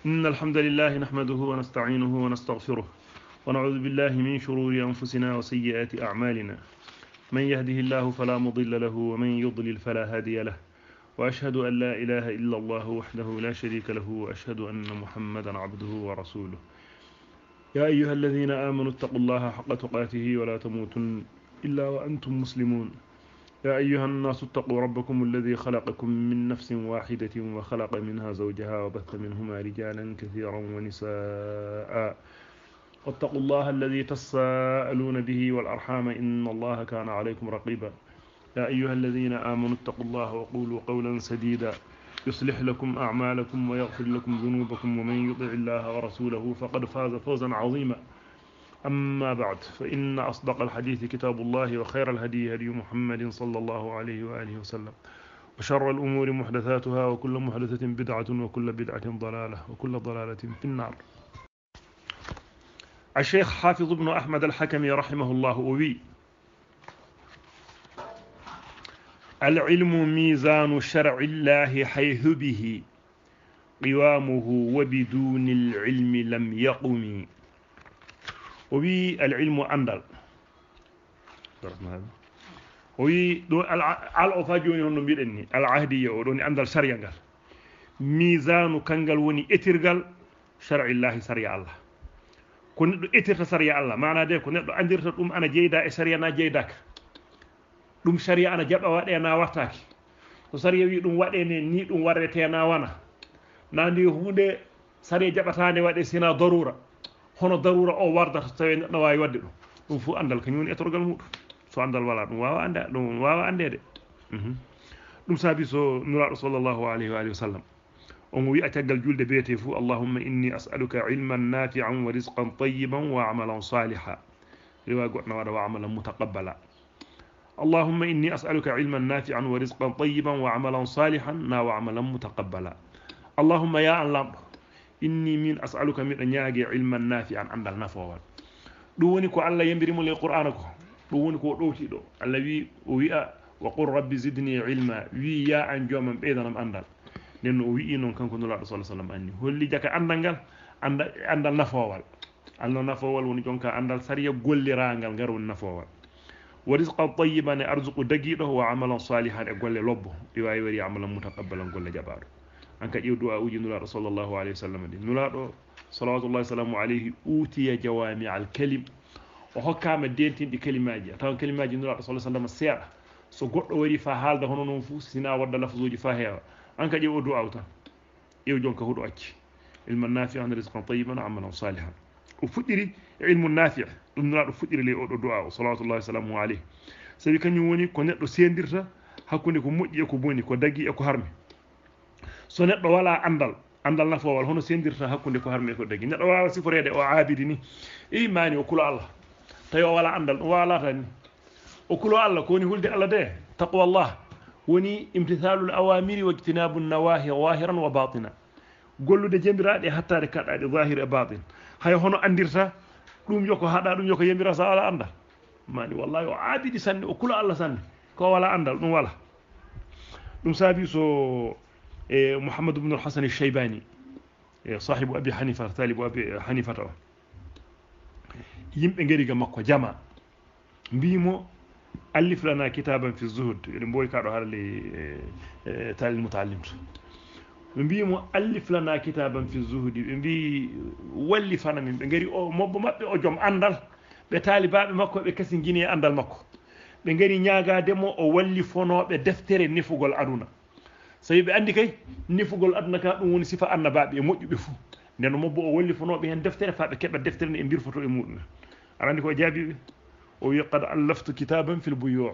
إن الحمد لله نحمده ونستعينه ونستغفره ونعوذ بالله من شرور أنفسنا وسيئات أعمالنا. من يهده الله فلا مضل له ومن يضلل فلا هادي له، وأشهد أن لا إله إلا الله وحده لا شريك له، وأشهد أن محمدا عبده ورسوله. يا أيها الذين آمنوا اتقوا الله حق تقاته ولا تموتن إلا وأنتم مسلمون. يا أيها الناس اتقوا ربكم الذي خلقكم من نفس واحدة وخلق منها زوجها وبث منهما رجالا كثيرا ونساء، واتقوا الله الذي تساءلون به والأرحام إن الله كان عليكم رقيبا. يا أيها الذين آمنوا اتقوا الله وقولوا قولا سديدا يصلح لكم أعمالكم ويغفر لكم ذنوبكم، ومن يطع الله ورسوله فقد فاز فوزا عظيما. أما بعد، فإن أصدق الحديث كتاب الله، وخير الهدي هدي محمد صلى الله عليه وآله وسلم، وشر الأمور محدثاتها، وكل محدثة بدعة، وكل بدعة ضلالة، وكل ضلالة في النار. الشيخ حافظ بن أحمد الحكمي رحمه الله وي: العلم ميزان شرع الله حيث به قوامه، وبدون العلم لم يقم. وي العلم أندل وي دو الأفاجوني هنو بيدني العهدية ودوني أندل شريعة ميزان كانغال وني إترغال شرع الله شريع الله. كون إتر شريع الله معنى ده كون أندر تدوم أنا جيدا شريعة نا جيداك دوم شريعة أنا جاب وادي أنا واتاكي شريعة وي دوم وادي ني دوم ورتي أنا وانا ناندي هودي شريعة جابتاني وادي سينا ضرورة hono darura o warda to tawi no wawi wadde dum fu andal kanyum woni etorgal mudum. So andal wala dum wawa anda dum wawa andede. dum sabi so nura sallallahu alaihi wa alihi wasallam on wi atagal julde beete fu: allahumma inni as'aluka ilman nafi'an wa rizqan tayyiban wa amalan salihan. riwa godna wada wa amalan mutaqabbala. allahumma inni as'aluka ilman nafi'an wa rizqan tayyiban wa amalan salihan na wa amalan mutaqabbala. allahumma ya allah inni min as'aluka min nyaage ilman nafi'an andal nafowal. dum woni ko Allah yembirimo le qur'ana ko, dum woni ko dowti do. Allah wi o wi'a wa qur rabbi zidni ilma, wi ya an jomam beedanam andal. nen o wi non kanko nula sallallahu alaihi wasallam anni holli jaka andangal andal nafowal. Allah nafowal woni jonka andal sariya gollirangal ngar woni nafowal. wa rizqan tayyiban arzuqu dagido wa amalan salihan e golle lobbo di wawi wari amalan mutaqabbalan golle jabaado. anka ƴew du'a uji nulaɗo sallllahu alayhi wa sallam de nulaɗo salawatullahi salamu alayhi utiya jawami al kalim, o hokkama dentinɗi kalimaji. a tawan kalimaji nulaɗo sallah sallam seeɗa, so goɗɗo wari fa haalda hono noon fuu sina wadda lafzuji fa heewa. anka ƴew o du'a o tan ƴew jonka huɗo acci ilman nafi'an rizqan tayyiban amalan salihan. o fuɗɗiri e ilmu nafi' ɗum nulaɗo fuɗɗiri ley oɗo du'a o salawatullahi salamu alayhi, sabi kañum woni ko neɗɗo sendirta hakkude ko moƴƴi e ko boni, ko dagui e ko harmi. so neɗɗo wala andal nafowal hono sendirta hakkunde ko harmi ko dagi. neɗɗo wawa siforede o aabidi ni mani o kulo Allah tawi o wala andal ɗum wawalata ni. o kulo Allah ko woni hulde Allah de taqwa Allah woni imtithalul awamiri wa ijtinabu nawahi zahiran wa batina. gollude jembiraɗe hattade kaɗɗaɗe zahir e batin. hay hono andirta ɗum yoko haɗa ɗum yoko yembira sa wala andal mani wallahi o aabidi sanne, o kulo Allah sanne, ko wala andal ɗum wala. ɗum saabi so محمد بن الحسن الشيباني صاحب أبي حنيفة طالب أبي حنيفة يمبي غيري مكو جما بيمو ألف لنا كتابا في الزهد يعني بوي كارو هارلي تال المتعلم بيمو ألف لنا كتابا في الزهد بي ولي فانا من غيري او موب مابbe o jom andal be talibabe makko be kasin gine andal makko be ngari nyaaga demo o walli fonobe deftere nifugol aduna. so yiɓe andi kay nifugol aduna ka ɗum woni sifa annabaɓe e moƴƴuɓe fuu. nden mobbo o walli fonoɓe hen deftere fa ɓe keɓa deftere nde e mbirfoto e muɗum. aɗa andi ko jaabiɓe o wi qad allaftu kitaban fil buyu'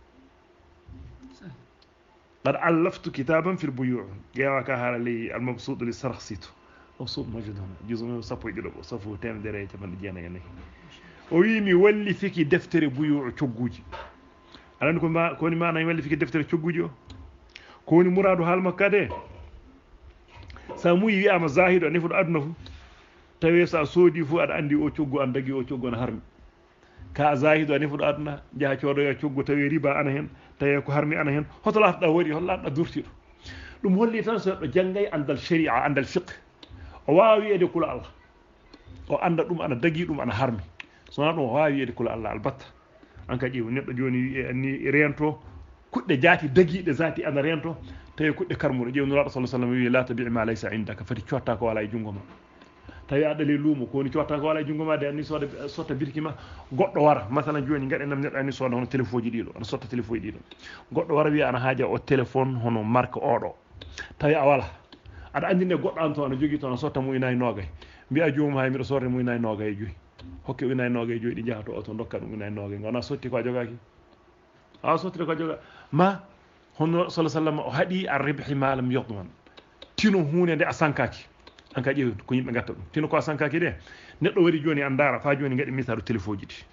qad allaftu kitaban fil buyu' ƴeewa ka haala ley almabsuud li sarhsito mabsuud majid hono jusum sappo e ɗiɗo safu temedere e capanɗe jeenayi e nayyi. o wi mi wallifiki deftere buyu' cogguji. aɗa andi ko woni mana mi wallifiki deftere cogguji o ko woni muradu haal makka de. sa muyi wiyama zahido a nefuɗo aduna fu tawi sa soodi fu aɗa andi o coggu an dagi o coggu an harmi. ka zahido a nefuɗo aduna jaaha coodoya coggu tawi riba ana hen tawi ko harmi ana hen hoto latoɗa waɗi hoto latoɗa durtiɗo. ɗum holli tan so neɗɗo janggay andal sharia andal fiqh o waawi wi'ede kula Allah o anda ɗum ana dagi ɗum ana harmi sona ɗum o waawi wi'ede kula Allah albatta an ka ƴeew neɗɗo joni wi'e anni rento kuɗɗe jaati dagiiɗe zati ana rento tawi kuɗɗe karmuɗe ƴeew nuraɗo sallah sallam wi la tabi ma laysa indaka fati cotta ko wala e jungo ma tawi a ɗali luumo ko woni cotta ko wala e jungo ma de anni sotta birki ma goɗɗo wara masalan joni gaɗenam neɗɗo anni sooda hono téléphone ji ɗiɗo ana sotta téléphone ji ɗiɗo goɗɗo wara wiya ana haaja o téléphone hono marque oɗo tawi a wala aɗa andine goɗɗo an to ana jogui to ana sotta muyinayi nogay mbiya joomum hay miɗo sorre muyinayi nogay e joyyi hokke ujunaje nogay e joyyi ɗi jaha to oto dokka ɗum ujunaje nogay gona sotti ko a jogaki a sottire ko a joga ma hono sallah sallam o haɗi a ribhi ma lam yadman tino hunde nde a sankaki an ka ƴeewi ko yimɓe gatta ɗum tino ko a sankaki de neɗɗo wari joni an dara fa joni gaɗi misalu téléphone ji ɗi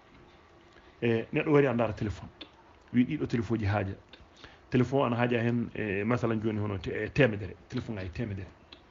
e neɗɗo wari an dara téléphone wi ɗiɗo téléphone ji haaja téléphone ana haaja hen masalan joni hono temedere téléphone ay temedere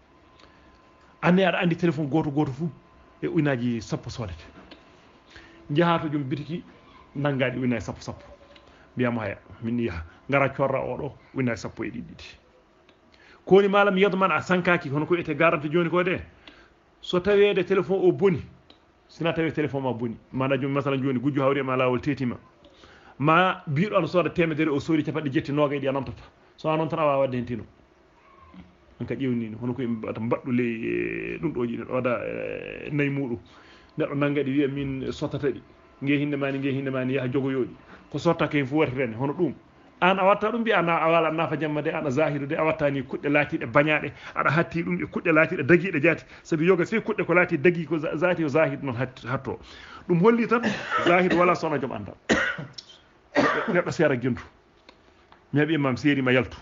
anne aɗa andi téléphone goto goto fou e ujunaji sappo sodete jahato joom bitiki naggaɗi ujunaji sappo sappo mbiyamo haya min yaha gara corra oɗo ujunaji sappo e ɗiɗi koni malam yadman a sankaki hono ko ete garante joni ko de so tawede téléphone o boni sina tawi téléphone ma boni mana joni masalan joni gujjo hawri ma lawol tetima ma biiɗo ana sooda temedere o soodi capanɗe jetti nogay ɗi a namtata so a noon tan a wawa wadde hen tino on ka ƴewnini hono ko yimɓe mbata mbaɗɗu ley ɗum ɗoji neɗɗo waɗa nayyi muɗum neɗɗo naggaɗi wiya min sottata ɗi ngue hinde mani yaha jogoyoɗi ko sottaka hen fo watirene hono ɗum an a watta ɗum mbiya a wala nafa jamma de ana zahiru de a wattani kuɗɗe laatiɗe bañaɗe aɗa hatti ɗum e kuɗɗe laatiɗe daguiɗe jaati saabi yoga fi kuɗɗe ko laati dagui ko zati o zahid noon hatto ɗum holli tan zahid wala sowna joom andal neɗɗo seera guentu mi heeɓi imam seeri ma yaltu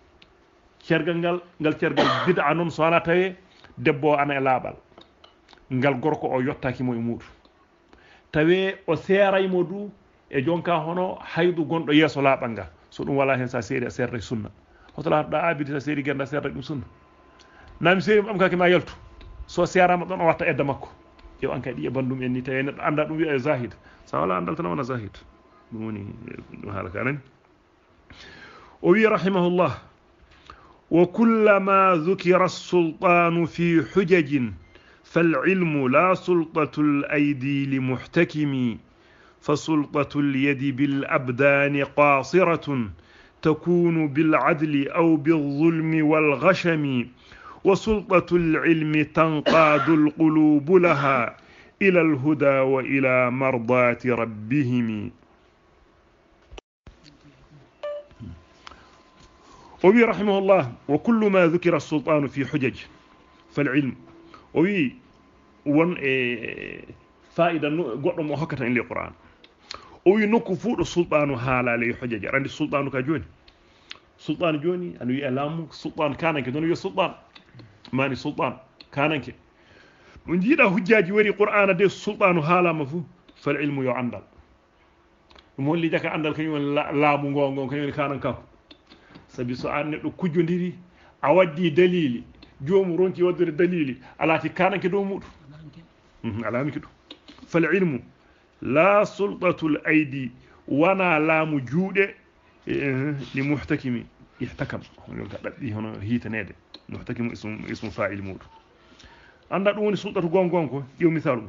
cergal ngal cergal bid'a noon so wona tawe debbo ana e laaɓal ngal gorko o yottakimo e muɗum tawe o seeraymo du e jonka hono haydu gonɗo yeeso laaɓal ngal so ɗum wala hen sa seeri a serta sunna hoto latoɗa abidi sa seeri guenda serta ɗum sunna nami seeri mo ɓamkaki ma yaltu so serama ɗon o watta edda makko ƴew an kadi e bandum en ni tawi neɗɗo anda ɗum wiya e zahid sa wala andal tan wona zahid ɗum woni ɗum haala ka nani o wi rahimahullah وكلما ذكر السلطان في حجج فالعلم لا سلطة الأيدي لمحتكم فسلطة اليد بالأبدان قاصرة تكون بالعدل أو بالظلم والغشم وسلطة العلم تنقاد القلوب لها إلى الهدى وإلى مرضاة ربهم وي رحمه الله وكل ما ذكر السلطان في حجج فالعلم وي won faida goddo mo hokkata en le Qur'an o wi nokku fuudo sultanu halale e hujjaji randi sultanu ka joni sultan joni an wi alamu sultan kananke don wi sultan mani sultan kananke mo jiida hujjaji wari Qur'ana de sultanu halama fu fal ilmu yo andal mo li jaka andal kanyum laamu gongon kanyum kananka sabi so an neddo kujjondiri a waddi dalili joomu ronki waddere dalili alati kananke do mudu alamiki do fal ilmu la sultatul aidi wana laamu juude li muhtakimi ihtakam hono ka dabbi hono hitanede muhtakimu ismu fa'il mudu anda dum woni sultatu gongon ko yow misalu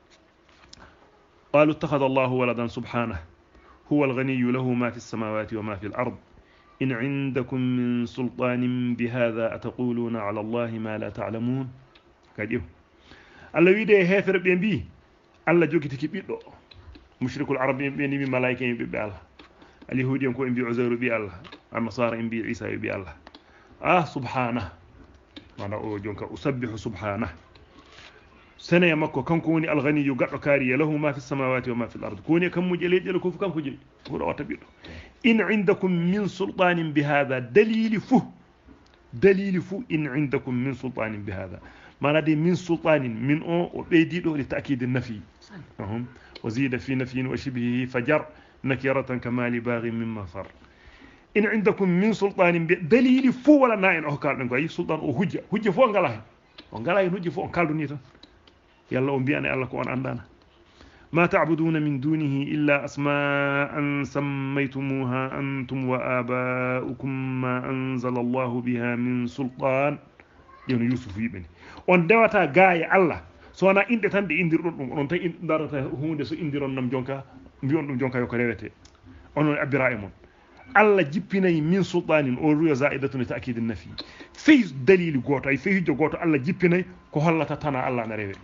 qalu ittakhadha Allahu waladan subhanahu huwa al-ghaniyyu lahu ma fi as-samawati wa ma fi al-ard إن عندكم من سلطان بهذا أتقولون على الله ما لا تعلمون كاديو الله ويدي هيفر بي الله جوكي بيدو مشرك العرب بي ملائكه بي الله اليهود ينكو بي عزير بي الله النصارى بي عيسى بي الله سبحانه وانا او جونكا اسبح سبحانه سنه يمكو كانكو وني الغني يغدو كاري له ما في السماوات وما في الارض كوني كم مجلي جل كوف كانكو جي هو وتا بيدو إن عندكم من سلطان بهذا دليل فو إن عندكم من سلطان بهذا ما ندي من سلطان من أو بيديدو لتأكيد النفي وزيد في نفي وشبهه فجر نكرة كما لباغ من مفر إن عندكم من سلطان دليل فو ولا نائن أو قال نقول سلطان أو هجة فو أنقلاه هجة فو أنقالوا نيتا يلا أنبياء الله كون عندنا ما تعبدون من دونه إلا أسماء سميتموها أنتم وآباؤكم ما أنزل الله بها من سلطان ƴewno Yusuf wiɓeni on dewata gaaya Allah so wona inde tan de indirɗon ɗum onon tan darata hunde so indiron nam jonka mbiyon ɗum jonka yoko rewete onon abbira e mon Allah jippinayi min sultanin o ruya zaidatun ta'kid an-nafi fi dalil goto ay fi hujjo goto Allah jippinayi ko hollata tana Allah na rewe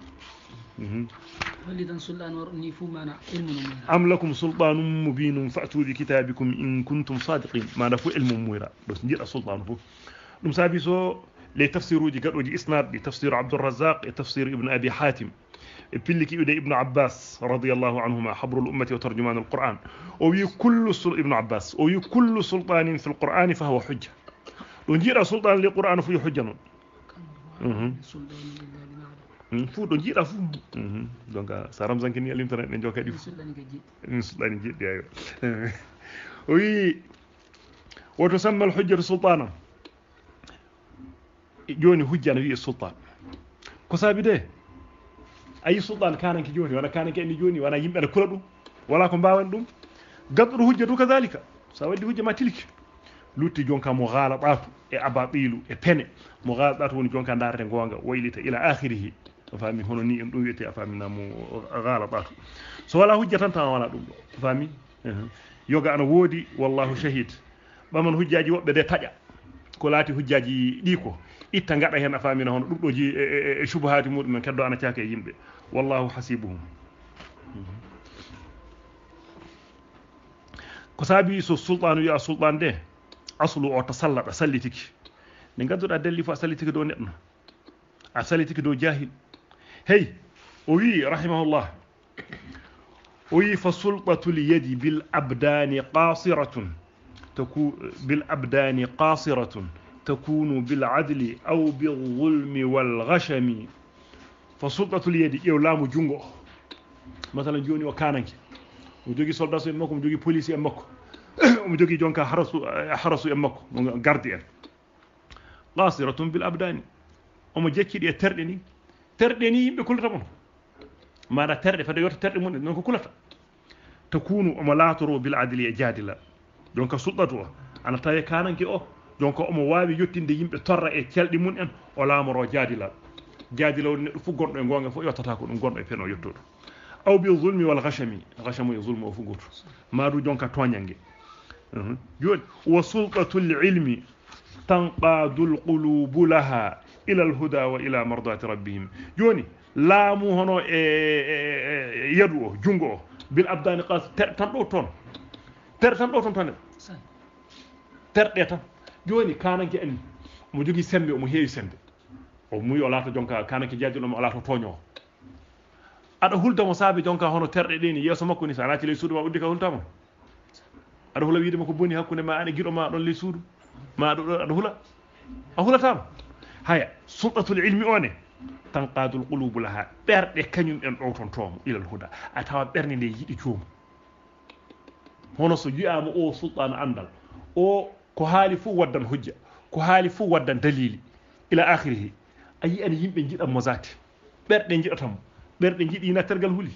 am lakum sultanun mubinun fa'tu bi kitabikum in kuntum sadiqin ma da fu ilmu muira do jida sultan fu dum sabi so les tafsiruji gadoji isnad bi tafsir Abdul Razzaq et tafsir Ibn Abi Hatim pilliki ude Ibn Abbas radiyallahu anhuma habrul ummati wa tarjuman al-Qur'an o wi kullu Ibn Abbas o wi kullu sultanin fi al-Qur'an fa huwa hujja do jida sultan li Qur'an fu hujja non fu do jiida fu donc saram zankini al internet ne jokadi fu sultani jiddi ayo o wi woto samma al-hujjatu sultana joni hujjana wi sultan ko sabi de ay sultan kananki joni wala kananki en joni wala yimbe da kula dum wala ko bawan dum gaddu hujjatu kadhalika sa waddi hujja ma tilki lutti jonka mo ghala batu e abatilu e pene mo ghala batu woni jonka darde gonga waylita ila akhirih fami hono ni en dum wiete afamina mo ghala batu so wala hujja tan tan wala dum fami yoga ana wodi wallahu shahid baman hujjaji wobbe de taja ko laati hujjaji di ko itta ngada hen afamina hono dum doji e shubhati mudum keddo ana tiaka e yimbe wallahu hasibuhum ko sabi so sultanu ya sultan de aslu o tasallata sallitiki ne gadduda delli fa sallitiki do neddo a sallitiki do jahil hey o wi rahimahullah o wi fa sultatul yadi bil abdani qasiratun بالأبدان قاصرة تكون بالعدل أو بالظلم والغشم فسلطة اليد يولام جونغو مثلا جوني وكانك وجوغي سولداسو يمكو وجوغي بوليسي يمكو وجوغي جونكا حرسو يمكو غارديان قاصرة بالأبدان وما جيكي دي تردني يمبي كلتا مون ما دا ترد فدا يوتا ترد مون نكو كلتا تكون وملاترو بالعدل جادلا donc sulɗatu o ana tawi kananke o donc omo wawi yettinde yimɓe torra e celɗi mun en o laamoro jaadilal jaadilawol neɗɗo fu gonɗo e gonga fof yottata ko ɗum gonɗo e peno yettoɗo aw bi zulmi wal ghashami e zulmu o fu goto maadu jonka toñange joni wa sultatul ilmi tanqadul qulubu laha ila al huda wa ila mardati rabbihim joni laamu hono e yadu o jungo o bil abdani qas tan ɗo toon tan ɗo toon terɗe tan joni kananke en mo jogi sembe omo heewi sembe o muy o laata jonka kananke jaddiɗo o laata toño aɗa huldamo saabi jonka hono terɗe ɗeni yeeso makko ni sa naati ley suudu ma uddi ka hultama aɗa hula wiide ma ko boni hakkunde ma ane giɗo ma ɗon ley suudu ma aɗa hula a hulatama haya sultatul ilmi one tanqadul qulubu laha ɓerɗe kañum en ɗo ton tomo ilal huda a tawa ɓernde nde yiɗi joomu hono so yi'ama o sultana andal o ko haali fu waddan hujja ko haali fu waddan dalili ila akhirih ayi an yimbe jidam mo zati berde jidatam berde jidi natergal huli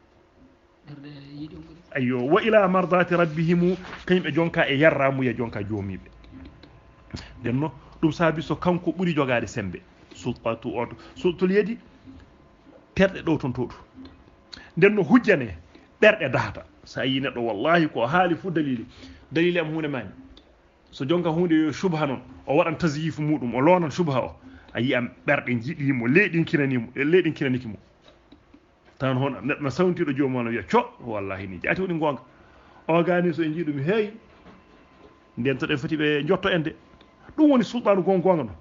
ayyo wa ila mardati rabbihim kaybe jonka e yarramu ya jonka joomibe denno dum sabi so kanko buri jogade sembe sultatu oto sultul yedi terde do ton todo denno hujjane berde dahata sa yi neddo wallahi ko haali fu dalili am hunde mani so jonka hunde shubha non o wadan tazyif mudum o lonan shubha o ayi am berde jidimo leedin kinaniki mo tan hon neddo sawntido joomo no wiya co wallahi ni jati woni gonga o gani so en jidum hey den to de fati be jotto ende dum woni sultanu gonga no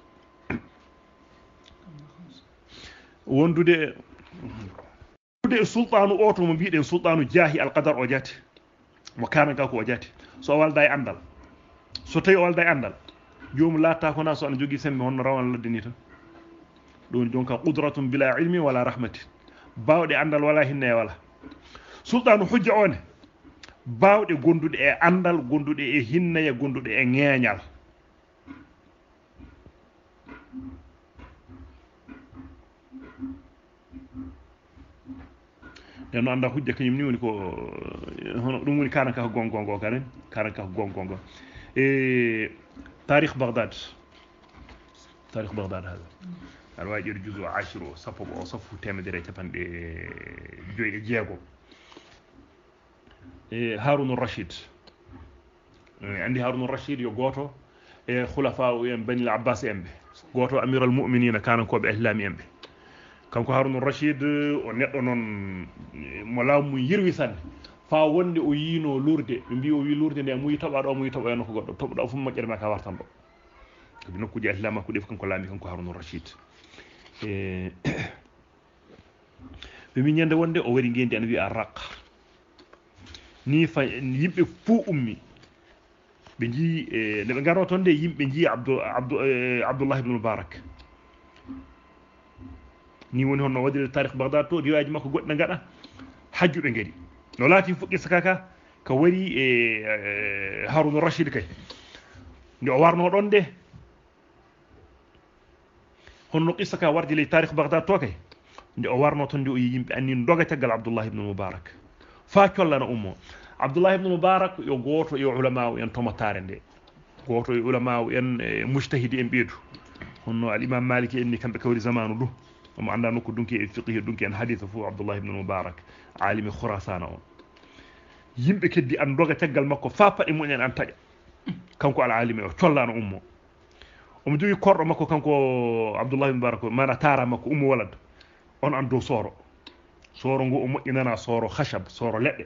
wondude sultanu oto mo biiden sultanu jahi alqadar o jati mo kananga ko o jati so walda e andal so tawi o walda e andal joomu laata ko na so ana jogi sembe hono rawan ladde ni tan don jonka qudratun bila ilmi wala rahmati bawde andal wala hinne wala sultanu hujja one bawde gondude e andal gondude e hinne gondude e ngeñal no anda hujja kanyum ni woni ko hono dum woni kananka ko gongongo kananka ko gongongo e tarikh baghdad تاريخ بغداد هذا الواجر جزء 10 صفو أو صفو تامدري تفند جوي جياغو هارون الرشيد عندي هارون الرشيد يو غوتو خلفاء بني العباس امبي غوتو امير المؤمنين كان كو بإسلام امبي kanko harun rashid o neddo non mo laamu yirwi sanne fa wonde o yino lurde be mbi o wi lurde nde mu yitoba do mu yitoba en ko goddo tobuda fu majjere ma ka wartan do bi nokkuji islam ko def kanko laami kanko harun rashid be mi nyande wonde o wari ngendi an wi araq ni fa yimbe fu ummi be ji ne be garo ton de yimbe ji abdullah ibn mubarak ni woni hono wadde tarikh baghdad to riwaaji makko godda ngada hajjube ngari no laati fuqi sakaka ka wari harun rashid kay ndi o warno don de hono qissa ka wardi li tarikh baghdad to kay ndi o warno ton ndi o yimbe anni doga tagal abdullah ibn mubarak fa kollana ummo abdullah ibn mubarak yo goto yo ulama en tomatare nde goto yo ulama en mujtahidi en beedu hono al imam maliki en ni kambe kawri zamanu du mo anda nokku dunki e fiqh dunki en hadith fu abdullah ibn mubarak alimi khurasan on yimbe keddi an doga tagal makko fa padi mun en an taja kanko al alimi o collano ummo o mo jogi kordo makko kanko abdullah ibn mubarak mana tara makko ummo walad on an do soro ngo o moƴƴinana soro khashab soro ledde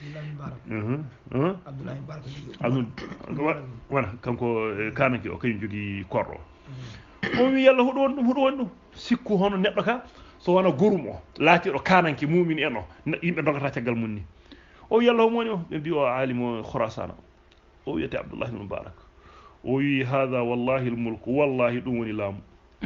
abdullah mubarak wala kanko kananki o kany jogi kordo o wi yalla hudo won sikku hono neddo ka so wana gorum o laati do kananki mu'min en o yimbe dogata tagal munni o yalla mo woni o be bi o alimo khurasan o yete abdullah ibn mubarak o wi hada wallahi almulk wallahi dum woni lam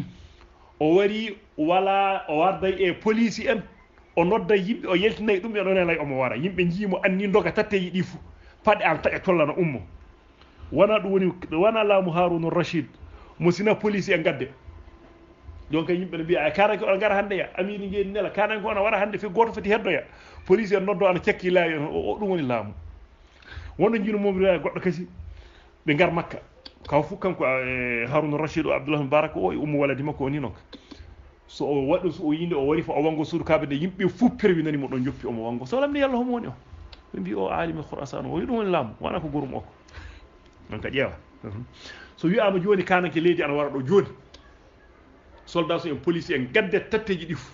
o wari wala o warday e police en o nodda yimbe o yeltinay dum e don lay o mo wara yimbe jimo anni doga tatteji di fu pade am taga tollana ummo wana dum woni wana lamu harun rashid musina police en gadde donc yimbe bi ay kara ko gara hande ya amini ngeen nela kanan ko na wara hande fi goto fati heddo ya police en noddo ana cekki laawi o dum woni laamu wono jinu mom ri goddo kasi be ngar makka kaw fu kanko harun rashid abdullah mubarak o ummu waladi makko ni nok so o wadu so o yinde o wari fo o wango suudu kabe de yimbe fu perwi nani mo don joppi o mo wango so lamdi yalla homo woni o be bi o alimi khurasan o dum woni laamu wana ko gurum o ko non ka jeewa so wi ama joni kananke leedi ana wara do joni soldat so en police en gadde tatteji difu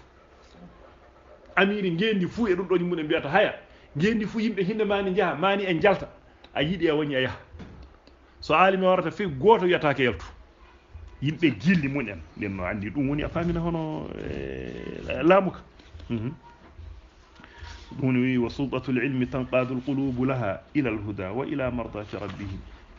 amiri ngendi fu e dum do mun en biata haya ngendi fu yimbe hinde mani jaha mani en jalta a yidi e woni aya so alimi warata fi goto yataake yaltu yimbe gilli mun en den no andi dum woni afamina hono lamuka دون وسلطة العلم تنقاد القلوب لها إلى الهدى وإلى مرضاة ربه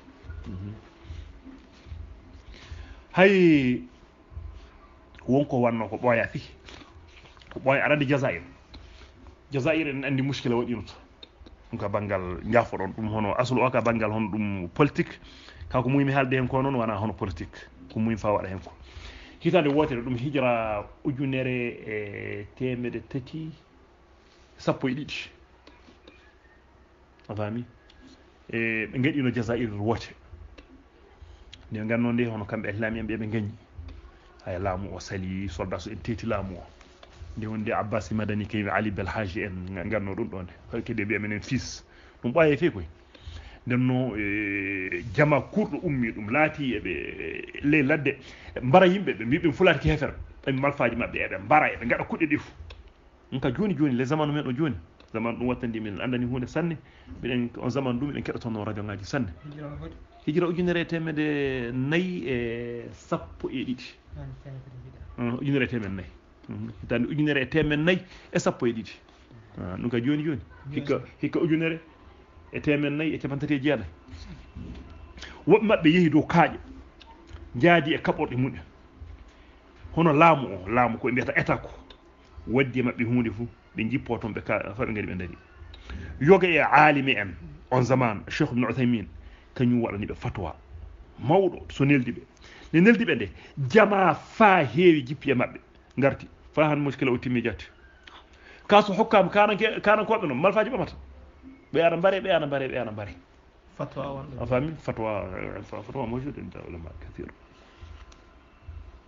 هاي wonko wanno ko boya fi ko boya arande jazair en andi muskila wadinoto ka bangal njafodon dum hono aslu o ka bangal hon dum politique kanko muymi halde hen ko non wana hono politique ko muymi fa wada hen ko hitande wotere dum hijra ujunere e temede tati sappo e didi afami be ngadino jazair wote ne ganno nde hono kambe islami be ganni ay laamu o sali soldat en teti laamu o de wonde abbas madani kay ali bel haji en ganno dum don halkede be menen fils dum baye fe koy denno jama kurdo ummi dum laati e be le ladde mbara yimbe be mbibe fulati ki hefer en malfaaji mabbe e be mbara e be ngada kudde difu nka joni le zamanu men do joni zaman dum wattandi min andani hunde sanne biden on zaman dum en kedato no radio ngaji sanne hijra ujunere temede nay e sappo e didi ujunere temen nay tan ujunere temen nay e sappo e didi dum ka joni hikka ujunere e temen nay e capantati jeeda wob mabbe yehi do kaaje jaadi e kaborde mun hono laamu ko biata eta ko waddi mabbe hunde fu be jippoton be ka fa be ngari be dari yoga e alimi en on zaman cheikh ibn uthaymin kanyu wadani be fatwa mawdo so neldi be ne neldi be de jama fa heewi jippi mabbe ngarti fa han muskila o timmi jatti kaso hokkam kanan ko be non malfaaji bamata be ana bare fatwa won afami fatwa mawjud inda ulama kathir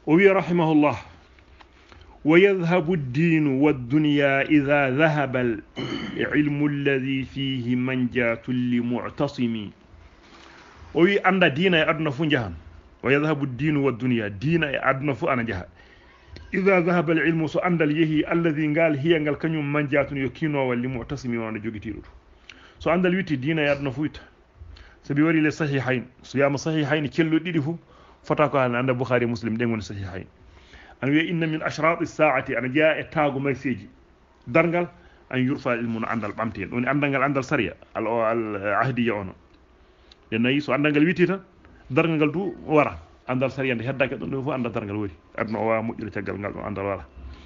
وي رحمه الله ويذهب الدين والدنيا إذا ذهب العلم الذي فيه منجاة لمعتصم وي أن دين أدنى فنجهان ويذهب الدين والدنيا دين أدنى فأنا جها إذا ذهب العلم سو أندل يهي الذي قال هي قال كنيم منجاة يكينوا واللي معتصم وانا جوجتيرو سو أندل ويتي دين أدنى فويت سبيوري للصحيحين صيام صحيحين كيلو ديدفو فتاكو عند البخاري مسلم دين صحيحين أن إن من أشراط الساعة أن جاء تاغو ميسيجي درنغال أن يرفع المن عند البامتين وني أندنغال عند السرية العهدية أونو يناي سو أندنغال ويتيتا درنغال دو ورا عند السرية عند هداك دو فو عند درنغال وري أدنا وا مجل تاغال غال عند ورا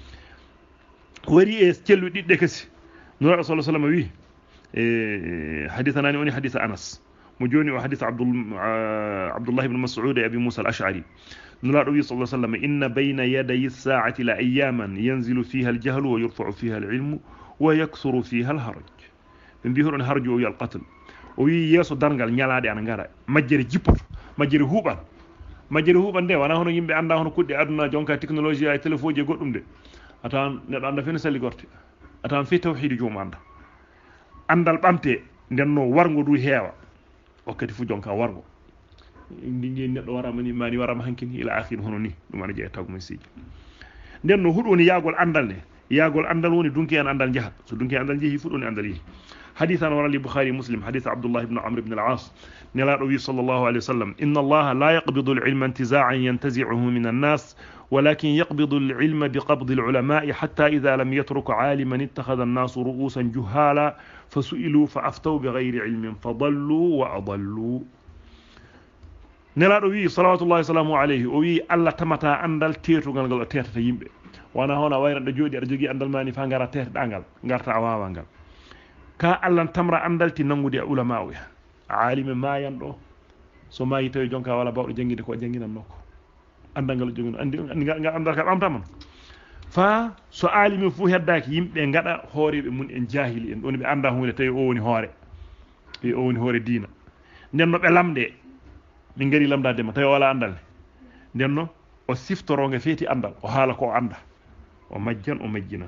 وري تيلو دي دكسي نور صلى الله عليه وسلم وي حديثنا ني حديث أنس مجوني وحديث عبد الله بن مسعود أبي موسى الأشعري نلا النبي صلى الله عليه وسلم إن بين يدي الساعة لأياما ينزل فيها الجهل ويرفع فيها العلم ويكثر فيها الهرج من بيهر الهرج ويا القتل ويسو درنغال نيالادي أنا غارا ماجري جيبوت ماجري هوبان دي وانا هونو يمبي anda hono kudde aduna jonka technology ay telephone je goddum de atan neddo anda fen sali gorti atan fi tawhid jom anda andal bamte denno wargo du heewa wakkati fu jonka wargo ndingi neddo warama ni mani warama hankini ila akhir hono ni dum ana jeeta ko siji denno hudoni yaagol andal ne yaagol andal woni dunki en andal jaha so dunki andal jehi fu doni andal yi حديثا ورا البخاري مسلم حديث عبد الله بن عمرو بن العاص نلا النبي صلى الله عليه وسلم إن الله لا يقبض العلم انتزاعا ينتزعه من الناس ولكن يقبض العلم بقبض العلماء حتى إذا لم يترك عالما اتخذ الناس رؤوسا جهالا فسئلوا فأفتوا بغير علم فضلوا وأضلوا نلا النبي صلى الله عليه عليه وي الله تمتا أندل تيرتو غال تيرتا يمبه وانا هنا وير دجودي ارجوغي أندل ماني فانغارا تيرتا دانغال غارتا awawangal ka allan tamra andalti nangude ulama o alimi mayando so mayi tawi jonka wala bawdo jangide ko janginan nokko andangal jongino andi nga andal ka bamtam fa so alimi fu heddaki yimbe ngada hoorebe mun en jahili en don be anda hunde tawi o woni hoore be o woni hoore diina nenno be lamde min ngari lamdade ma tawi wala andal nenno o siftoro nga feti andal o haala ko anda o majjan o majjina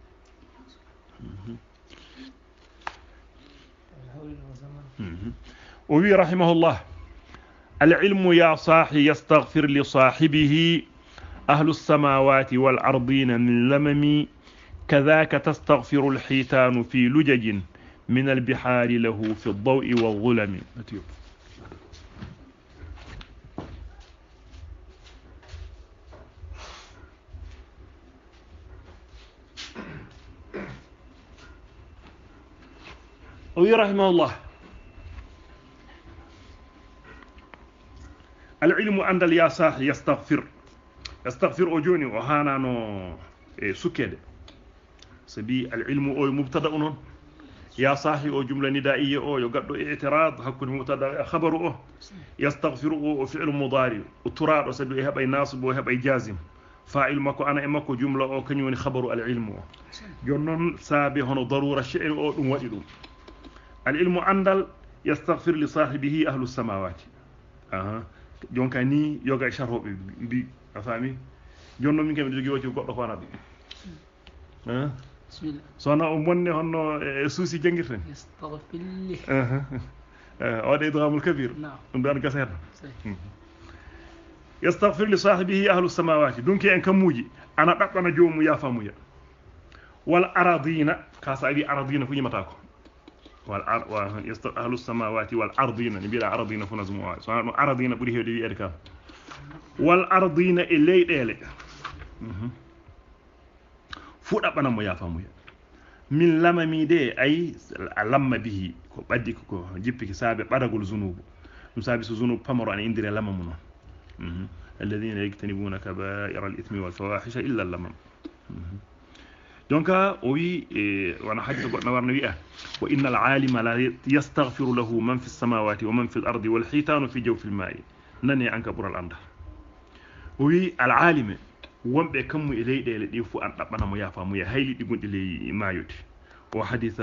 وفي رحمه الله العلم يا صاحي يستغفر لصاحبه أهل السماوات والأرضين من لمم كذاك تستغفر الحيتان في لجج من البحار له في الضوء والظلم وفي رحمه الله العلم عند يا صاحي يستغفر أجوني وهانا نو سكيد سبي العلم أو مبتدأ نون يا صاحي أو جملة ندائية أو يقدر اعتراض حكم مبتدأ خبر أو يستغفر أو فعل مضارع وتراد وسبي يهب أي ناصب ويهب أي جازم فاعل ماكو أنا إماكو جملة أو كنيوني خبر العلم جنون سابي هنا ضرورة الشعر أو دم العلم عند يستغفر لصاحبه أهل السماوات jonka ni yoga sharhobe bi afami jonno min kam jogi wati goddo ko nabi bismillah sona o monne honno suusi jangirten astaghfirullah o de idramul kabir dum dan gaser yastaghfir li sahibihi ahlu samawati dunki en kamuji ana dabbana joomu ya famuya wal aradina kasa abi aradina fu yimata ko أهل السماوات والأرضين نبيل أرضين فنزموا سواء أرضين بريه دي إركا والأرضين إلي إلي فوت أبنا ميا فمويا من لما ميدي أي لما به بدي كو جيبك سابق بدأقول ذنوب مسابس ذنوب فمر أن يندري لما منه الذين يجتنبون كبائر الإثم والفواحش إلا اللمم دونك وي وانا حديث نورنا وإن العالم لا يستغفر له من في السماوات ومن في الأرض والحيتان في جوف الماء نني عنك بر الأمر وي العالم ومبه كم إلي دي فو أن أبنا مو يفهم يا هيلي دي غوندي لي ما يوتي وحديث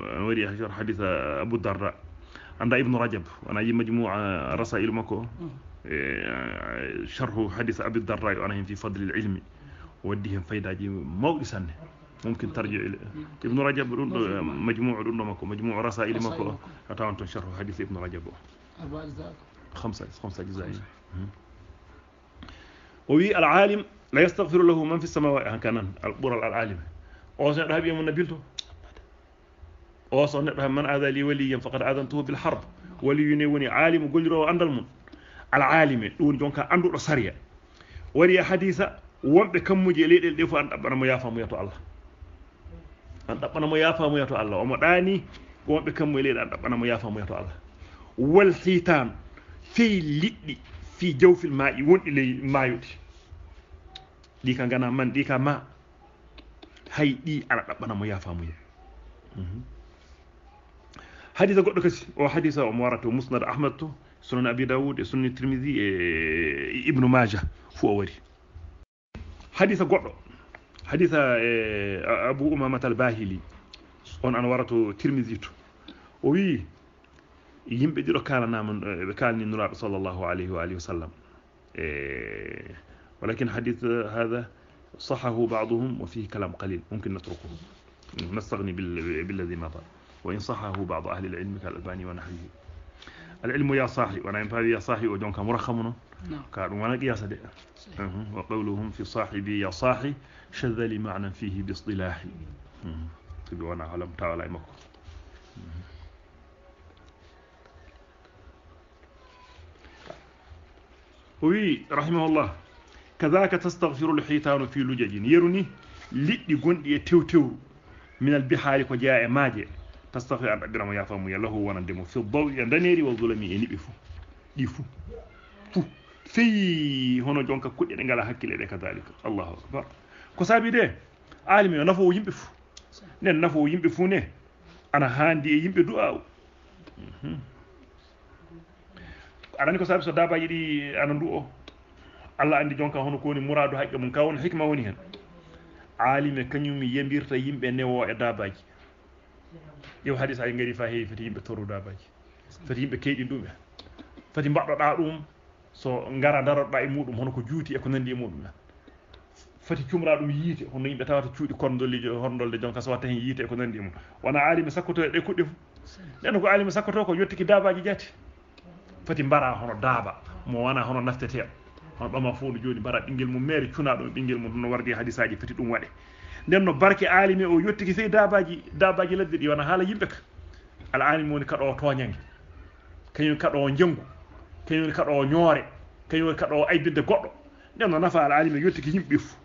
حديث أبو الدرداء عند ابن رجب وانا مجموعة رسائل مكو شرح حديث أبي الدراء وأنا في فضل العلم وديهم فايدة موضي سنة ممكن ترجع إلى ابن رجب مجموع مجموع رسائل مكو أتوانتون شرح حديث ابن رجب 4 أجزاء 5 أجزاء وي العالم لا يستغفر له من في السماوات هكذا القرى العالم أوصل رهب يوم النبيلته أوصل رهب من آذى لي وليا فقد آذنته بالحرب ولي وني عالم قل له أندل العالم دون جونكا أندو سريع وري حديثة ومب كم مجيلي ديفو أن أبنا ما يفهم يتو الله أن أبنا ما يفهم يتو الله ومداني ومب كم مجيلي أن أبنا ما يفهم يتو الله والحيتان في لئي في جوف الماء ون إلي ما يوتي دي كان غانا من دي كان ما هاي دي أنا أبنا ما يفهم حديث قد كسي وحديث أمارة مسند أحمد سنن أبي داود سنن الترمذي ابن ماجه فووري حديث قد حديث أبو أمامة الباهلي on أنوارة الترمذي وي يمبي ديرو كالنا من كالني نور صلى الله عليه وآله وسلم ولكن حديث هذا صحه بعضهم وفيه كلام قليل ممكن نتركه نستغني بالذي مضى وإن صحه بعض أهل العلم كالألباني ونحوه العلم يا صاحي وانا ينفع يا صاحي وجونك مرخمنا كانوا وانا قياس دي وقولهم في صاحبي يا صاحي شذ لي معنى فيه باصطلاحي تبي وانا علم تعالى مكو وي رحمه الله كذاك تستغفر الحيتان في لجج يرني لدي غندي تيو من البحار كجاء ماجي تستغفر أن أبرم يفهم يله ونندم في الضوء يندنيري والظلم ينبفو ديفو في هنا جونك كودي نغالا حكيله كذلك الله اكبر ko sabi de alimi nafo yimbe fu nen nafo yimbe fu ne ana handi e yimbe du'a arani ko sabi so daba yidi ana du'o Allah andi jonka hono ko ni muradu haqqe mun kawon hikma woni hen alime kanyum yembirta yimbe newo e dabaji yow hadis ay ngari fa heewi fati yimbe toru dabaji fati yimbe keydi dum fati mbaddoda dum so ngara daroda e mudum hono ko juuti e ko nandi e mudum fati cumra dum yite hono yimbe tawata cuudi kondolli hondolde jonka so watta hen yite e ko nandi e mum wana alime sakkoto e kudde fu den ko alime sakkoto ko yottiki dabaji jati fati mbara hono daba mo wana hono naftete hono bama fondo joni bara bingel mum mere cuna dum bingel mum no wardi hadisaji fati dum wade den no barke alimi o yottiki sey dabaji ladde di wana hala yimbe ka al alimi woni kado toñange kanyum kado jengu kanyum kado ñoore kanyum kado aybidde goddo den no nafa al alimi yottiki yimbe fu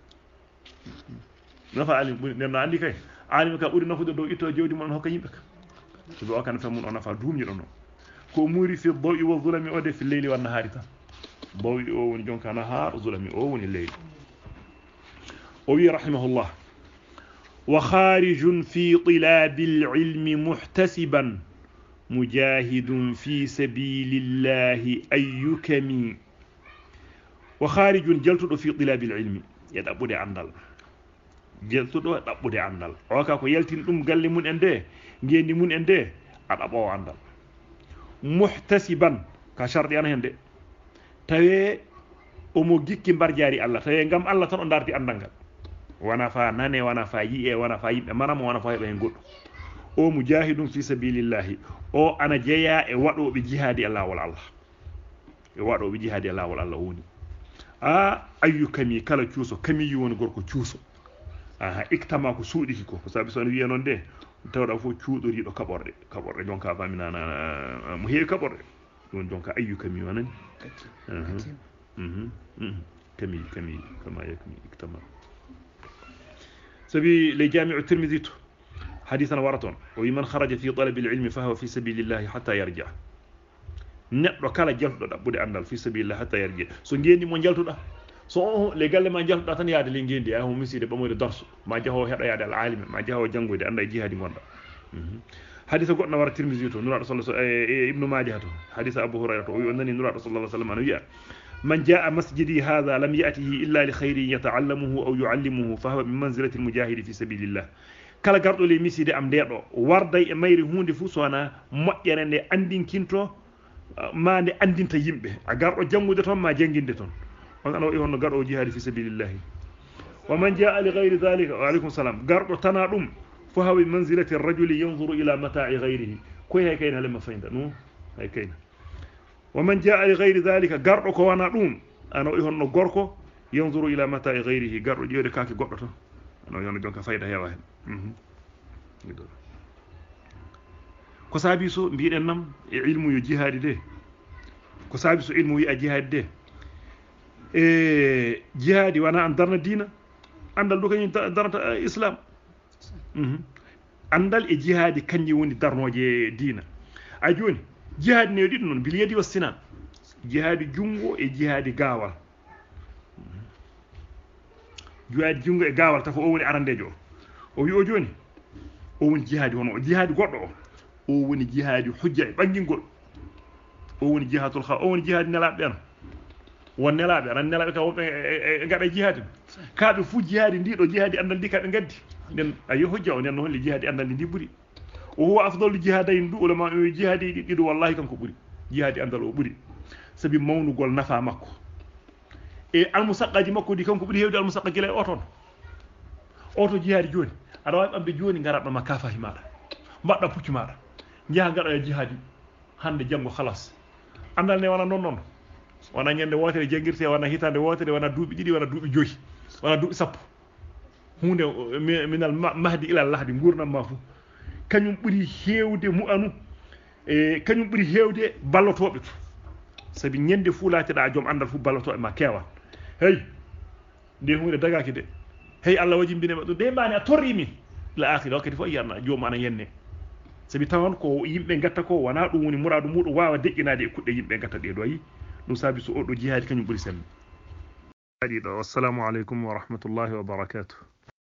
nafa alimi den no andi kay alimi ka buri nafude do itto jewdi mon hokka yimbe ka to do kan famun on nafa dumni do no ko muri fi dhawi wal zulami ode fi layli wan nahari tan dhawi o woni jonka nahar zulami o woni layli وي رحمه الله وخارج في طلاب العلم محتسبا مجاهد في سبيل الله أيكم وخارج جلتو في طلاب العلم يدبودي عندال جلتو دبودي عندال وكا كو يلتين دوم غالي مون اندي ngeni mun ende adabo andal muhtasiban ka shardi an hende tawe o mo gikki barjaari Allah tawe ngam Allah tan o darti andangal wana fa nane wana fa yi'e wana fa yimbe manamo wana fa be goddo o mujahidun fi sabilillah o ana jeya e wadobe jihadi Allah wal Allah e wadobe jihadi Allah wal Allah woni ayyukami kala ciuso kami yi woni gorko ciuso iktama ko suudiki ko sabi so wiye non de tawda fo ciudori do kaborde jonka famina mo heewi kaborde don jonka ayyukami wonan kami kama yakmi iktama سبي لجامع الترمذي حديثنا ورطون ومن خرج في طلب العلم فهو في سبيل الله حتى يرجع نبرو كلا جلتو دا بودي اندال في سبيل الله حتى يرجع سو ngeendi mo jaltuda so le galle ma jaltuda tan yaade le ngeendi ay ho miside bamode darsu ma jaho hedo yaade al alim ma jaho jangude anda jihadi gonda hadith godna war tirmidhi to nura sallallahu ibn majah to hadith abu hurairah to yonnani nura sallallahu alaihi wasallam wiya من جاء مسجدي هذا لم يأته إلا لخير يتعلمه أو يعلمه فهو بمنزلة المجاهد في سبيل الله kala gardo le miside am deedo warday e mayri hunde fu sona moƴƴere nde andin kinto mande andinta yimɓe a garɗo jangude toon ma janginde toon on ana waɗi honno garɗo jihadi fi sabilillahi wa man jaa li gayri dhalika wa aleykum salam garɗo tana ɗum fo hawi manzilati rajuli yanzuru ila mata'i gayrihi koye hay kayna halema fayda non hay kayna wa man jaa li gayri dhalika garɗo ko wana ɗum ana waɗi honno gorko yanzuru ila mata'i gayrihi garɗo ƴewde kaake goɗɗo toon ana waɗi honno jonka fayda heewa hen ko saabi so mbiɗen nam e ilmu yo jihaadi de ko saabi so ilmu wi a jihaadi de e jihaadi wana an darna diina andal ɗo kañum darnata islam andal e jihaadi kanƴi woni darnoje diina a joni jihaadi ne ɗiɗo noon bil yadi wa sinan jihaadi jungo e jihaadi gaawal jihaadi jungo e gaawal tafa o woni arandejo o wi o joni o woni jihaadi hono o jihaadi goɗɗo o woni jihaadi hujja e ɓangingol o woni jihatul kha o woni jihaadi nelaɓe ɓen won nelaɓe anan nelaɓe ka wonɓe e gaɗa jihaadi kaɓe fuu jihaadi ndiɗo jihaadi andal ndi kaɓe gaddi nden ayi hujja o nden no holli jihaadi andal ndi ɓuuri o huwa afdalu jihadayn du ulama jihaadi ɗiɗo wallahi kanko ɓuuri jihaadi andal o ɓuuri sabi mawnugol nafa makko e almusaqqaji makko di kanko ɓuuri hewde almusaqqa gila e oto jihaadi joni aɗa wawi ɓamde joni garatɗo ma kafahi maɗa mbaɗɗa puccu maɗa jaha gaɗo e jihaadi hande janggo halas andal ne wona noon wona ñande wotere jangirte wona hitande wotere wona duuɓi ɗiɗi wona duuɓi joyi wona duuɓi sappo hunde minal mahdi ilal lahdi gurdam ma fu kañum ɓuuri hewde mu'anu e kañum ɓuuri hewde ballotoɓe to sabi ñande fu laatiɗa joom andal fu ballotoɓe ma kewan hey nde hunde dagaki de hey Allah wajimbinema ɗum de mbani a torri min ila akhiri wakkati fof yiyatna joomum ana yenne sabi tawan ko yimɓe gatta ko wona ɗum woni muradu muɗum wawa deƴƴinade e kuɗɗe yimɓe gatta ɗe ɗo yi ɗum saabi so oɗo jihaadi kañum ɓuuri sembe. Wassalamu aleykum wa rahmatullahi wa barakatuh.